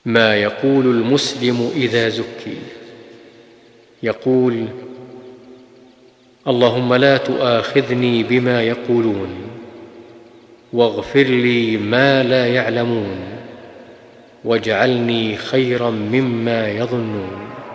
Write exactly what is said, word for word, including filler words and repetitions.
ما يقول المسلم إذا زكي. يقول: اللهم لا تؤاخذني بما يقولون، واغفر لي ما لا يعلمون، واجعلني خيرا مما يظنون.